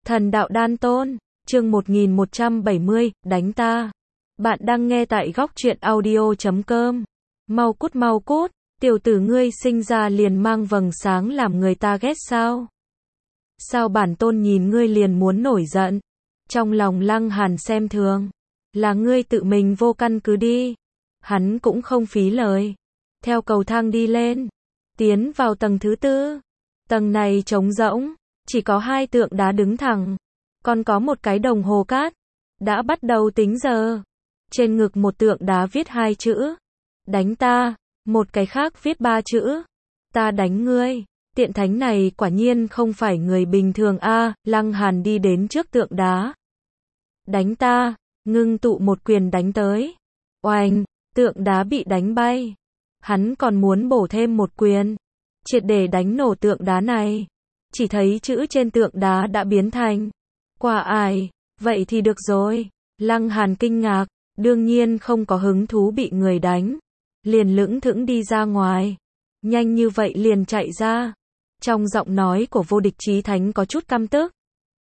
Thần đạo đan tôn, chương 1170, đánh ta. Bạn đang nghe tại góc truyện audio.com. Mau cút, tiểu tử ngươi sinh ra liền mang vầng sáng làm người ta ghét sao? Sao bản tôn nhìn ngươi liền muốn nổi giận? Trong lòng Lăng Hàn xem thường. Là ngươi tự mình vô căn cứ đi. Hắn cũng không phí lời. Theo cầu thang đi lên. Tiến vào tầng thứ 4. Tầng này trống rỗng. Chỉ có 2 tượng đá đứng thẳng. Còn có một cái đồng hồ cát. Đã bắt đầu tính giờ. Trên ngực một tượng đá viết 2 chữ. Đánh ta. Một cái khác viết 3 chữ. Ta đánh ngươi. Tiện thánh này quả nhiên không phải người bình thường a. Lăng Hàn đi đến trước tượng đá. Đánh ta. Ngưng tụ một quyền đánh tới. Oanh. Tượng đá bị đánh bay. Hắn còn muốn bổ thêm một quyền. Triệt để đánh nổ tượng đá này. Chỉ thấy chữ trên tượng đá đã biến thành quả ải. Vậy thì được rồi. Lăng Hàn kinh ngạc. Đương nhiên không có hứng thú bị người đánh. Liền lững thững đi ra ngoài. Nhanh như vậy liền chạy ra. Trong giọng nói của vô địch chí thánh có chút căm tức.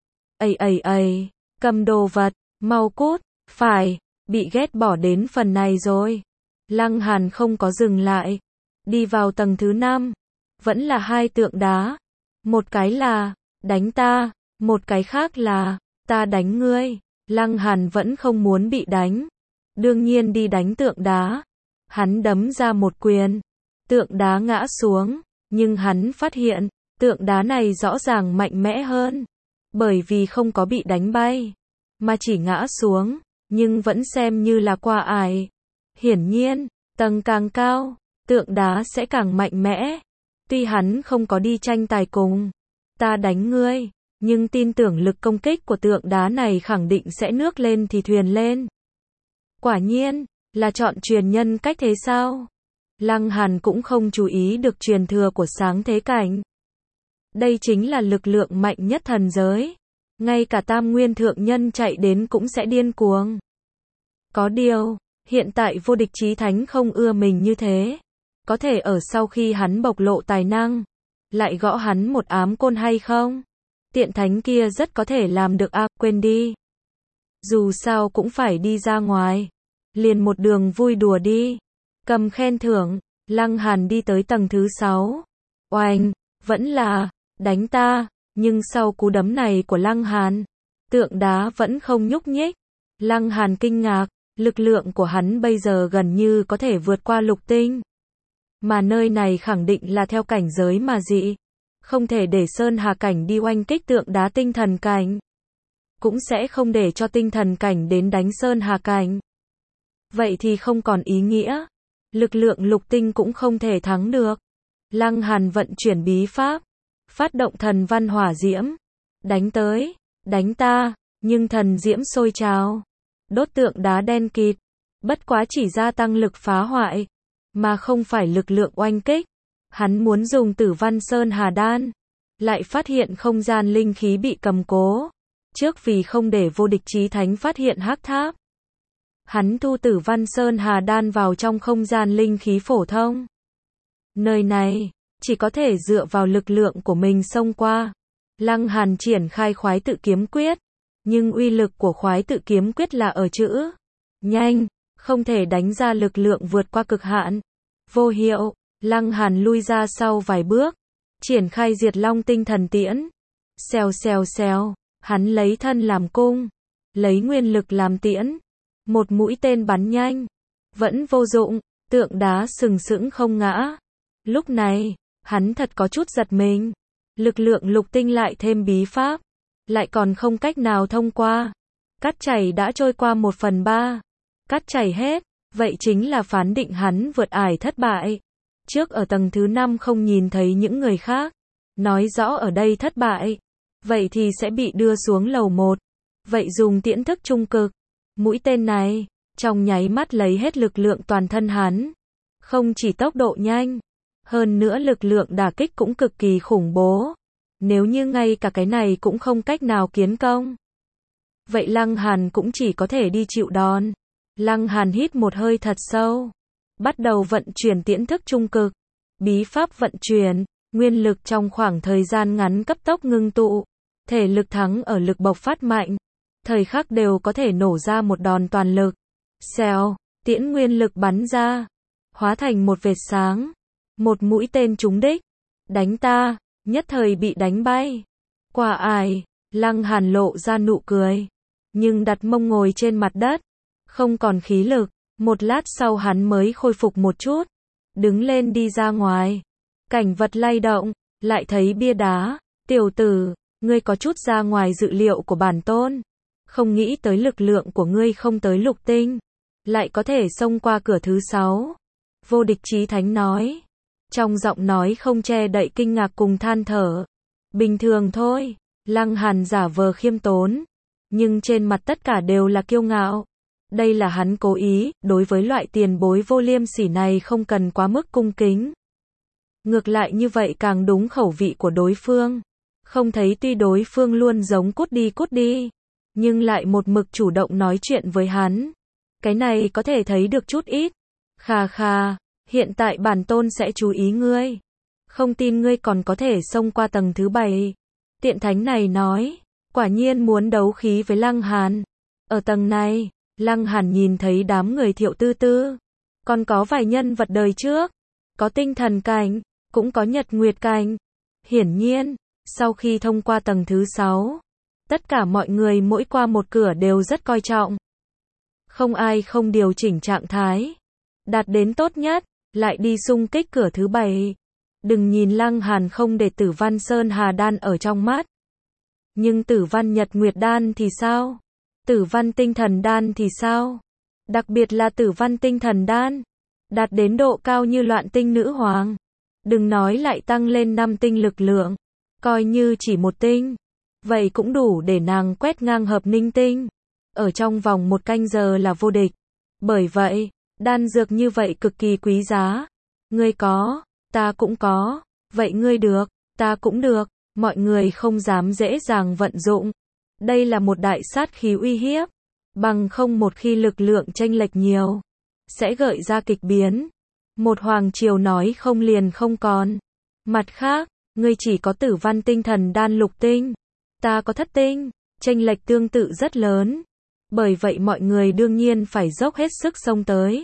Ây, cầm đồ vật, mau cút, phải, bị ghét bỏ đến phần này rồi. Lăng Hàn không có dừng lại. Đi vào tầng thứ 5. Vẫn là 2 tượng đá. Một cái là, đánh ta, một cái khác là, ta đánh ngươi. Lăng Hàn vẫn không muốn bị đánh. Đương nhiên đi đánh tượng đá. Hắn đấm ra một quyền. Tượng đá ngã xuống. Nhưng hắn phát hiện, tượng đá này rõ ràng mạnh mẽ hơn. Bởi vì không có bị đánh bay. Mà chỉ ngã xuống. Nhưng vẫn xem như là quả ải. Hiển nhiên, tầng càng cao, tượng đá sẽ càng mạnh mẽ. Tuy hắn không có đi tranh tài cùng. Ta đánh ngươi. Nhưng tin tưởng lực công kích của tượng đá này khẳng định sẽ nước lên thì thuyền lên. Quả nhiên, là chọn truyền nhân cách thế sao? Lăng Hàn cũng không chú ý được truyền thừa của sáng thế cảnh. Đây chính là lực lượng mạnh nhất thần giới. Ngay cả tam nguyên thượng nhân chạy đến cũng sẽ điên cuồng. Có điều, hiện tại vô địch chí thánh không ưa mình như thế. Có thể ở sau khi hắn bộc lộ tài năng, lại gõ hắn một ám côn hay không? Tiện thánh kia rất có thể làm được quên đi. Dù sao cũng phải đi ra ngoài. Liền một đường vui đùa đi. Cầm khen thưởng, Lăng Hàn đi tới tầng thứ 6. Oanh, vẫn là, đánh ta, nhưng sau cú đấm này của Lăng Hàn, tượng đá vẫn không nhúc nhích. Lăng Hàn kinh ngạc, lực lượng của hắn bây giờ gần như có thể vượt qua lục tinh. Mà nơi này khẳng định là theo cảnh giới mà dị. Không thể để Sơn Hà cảnh đi oanh kích tượng đá tinh thần cảnh. Cũng sẽ không để cho tinh thần cảnh đến đánh Sơn Hà cảnh. Vậy thì không còn ý nghĩa. Lực lượng lục tinh cũng không thể thắng được. Lăng Hàn vận chuyển bí pháp. Phát động thần văn hỏa diễm. Đánh tới. Đánh ta. Nhưng thần diễm sôi trào. Đốt tượng đá đen kịt. Bất quá chỉ gia tăng lực phá hoại. Mà không phải lực lượng oanh kích. Hắn muốn dùng Tử Văn Sơn Hà Đan. Lại phát hiện không gian linh khí bị cầm cố. Trước vì không để vô địch chí thánh phát hiện hắc tháp. Hắn thu Tử Văn Sơn Hà Đan vào trong không gian linh khí phổ thông. Nơi này, chỉ có thể dựa vào lực lượng của mình xông qua. Lăng Hàn triển khai khoái tự kiếm quyết. Nhưng uy lực của khoái tự kiếm quyết là ở chữ nhanh, không thể đánh ra lực lượng vượt qua cực hạn. Vô hiệu, Lăng Hàn lui ra sau vài bước. Triển khai diệt long tinh thần tiễn. Xèo, hắn lấy thân làm cung. Lấy nguyên lực làm tiễn. Một mũi tên bắn nhanh. Vẫn vô dụng, tượng đá sừng sững không ngã. Lúc này, hắn thật có chút giật mình. Lực lượng lục tinh lại thêm bí pháp. Lại còn không cách nào thông qua. Cát chảy đã trôi qua 1/3. Cát chảy hết, vậy chính là phán định hắn vượt ải thất bại. Trước ở tầng thứ 5 không nhìn thấy những người khác. Nói rõ ở đây thất bại. Vậy thì sẽ bị đưa xuống lầu 1. Vậy dùng tiễn thức trung cực. Mũi tên này, trong nháy mắt lấy hết lực lượng toàn thân hắn. Không chỉ tốc độ nhanh, hơn nữa lực lượng đả kích cũng cực kỳ khủng bố. Nếu như ngay cả cái này cũng không cách nào kiến công. Vậy Lăng Hàn cũng chỉ có thể đi chịu đòn. Lăng Hàn hít một hơi thật sâu. Bắt đầu vận chuyển tiễn thức trung cực. Bí pháp vận chuyển, nguyên lực trong khoảng thời gian ngắn cấp tốc ngưng tụ. thể lực thắng ở lực bộc phát mạnh, thời khắc đều có thể nổ ra một đòn toàn lực. Xèo, tiễn nguyên lực bắn ra, hóa thành một vệt sáng, một mũi tên trúng đích, đánh ta, nhất thời bị đánh bay. Quả ải, Lăng Hàn lộ ra nụ cười, nhưng đặt mông ngồi trên mặt đất, không còn khí lực, một lát sau hắn mới khôi phục một chút, đứng lên đi ra ngoài. Cảnh vật lay động, lại thấy bia đá, tiểu tử, ngươi có chút ra ngoài dự liệu của bản tôn, không nghĩ tới lực lượng của ngươi không tới lục tinh, lại có thể xông qua cửa thứ 6. Vô Địch Chí Thánh nói, trong giọng nói không che đậy kinh ngạc cùng than thở. Bình thường thôi, Lăng Hàn giả vờ khiêm tốn, nhưng trên mặt tất cả đều là kiêu ngạo. Đây là hắn cố ý, đối với loại tiền bối vô liêm sỉ này không cần quá mức cung kính. Ngược lại như vậy càng đúng khẩu vị của đối phương. Không thấy tuy đối phương luôn giống cút đi, nhưng lại một mực chủ động nói chuyện với hắn. Cái này có thể thấy được chút ít. Khà khà, hiện tại bản tôn sẽ chú ý ngươi. Không tin ngươi còn có thể xông qua tầng thứ 7. Tiện thánh này nói, quả nhiên muốn đấu khí với Lăng Hàn. Ở tầng này, Lăng Hàn nhìn thấy đám người Thiệu Tư Tư, còn có vài nhân vật đời trước, có tinh thần cảnh, cũng có nhật nguyệt cảnh. Hiển nhiên, sau khi thông qua tầng thứ 6, tất cả mọi người mỗi qua một cửa đều rất coi trọng. Không ai không điều chỉnh trạng thái, đạt đến tốt nhất, lại đi xung kích cửa thứ 7. Đừng nhìn Lăng Hàn không để Tử Văn Sơn Hà Đan ở trong mắt. Nhưng Tử Văn Nhật Nguyệt Đan thì sao? Tử Văn Tinh Thần Đan thì sao? Đặc biệt là Tử Văn Tinh Thần Đan, đạt đến độ cao như Loạn Tinh Nữ Hoàng. Đừng nói lại tăng lên 5 tinh lực lượng, coi như chỉ một tinh, vậy cũng đủ để nàng quét ngang Hợp Ninh Tinh. Ở trong vòng 1 canh giờ là vô địch. Bởi vậy, đan dược như vậy cực kỳ quý giá. Ngươi có, ta cũng có, vậy ngươi được, ta cũng được, mọi người không dám dễ dàng vận dụng. Đây là một đại sát khí uy hiếp, bằng không một khi lực lượng chênh lệch nhiều, sẽ gợi ra kịch biến. Một hoàng triều nói không liền không còn. Mặt khác, ngươi chỉ có Tử Văn Tinh Thần Đan lục tinh, ta có thất tinh, chênh lệch tương tự rất lớn. Bởi vậy mọi người đương nhiên phải dốc hết sức xông tới.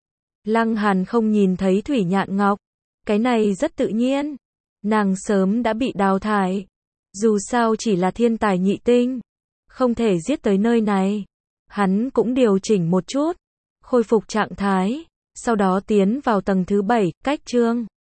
Lăng Hàn không nhìn thấy Thủy Nhạn Ngọc, cái này rất tự nhiên. Nàng sớm đã bị đào thải. Dù sao chỉ là thiên tài nhị tinh, không thể giết tới nơi này. Hắn cũng điều chỉnh một chút, khôi phục trạng thái, sau đó tiến vào tầng thứ 7, cách chương.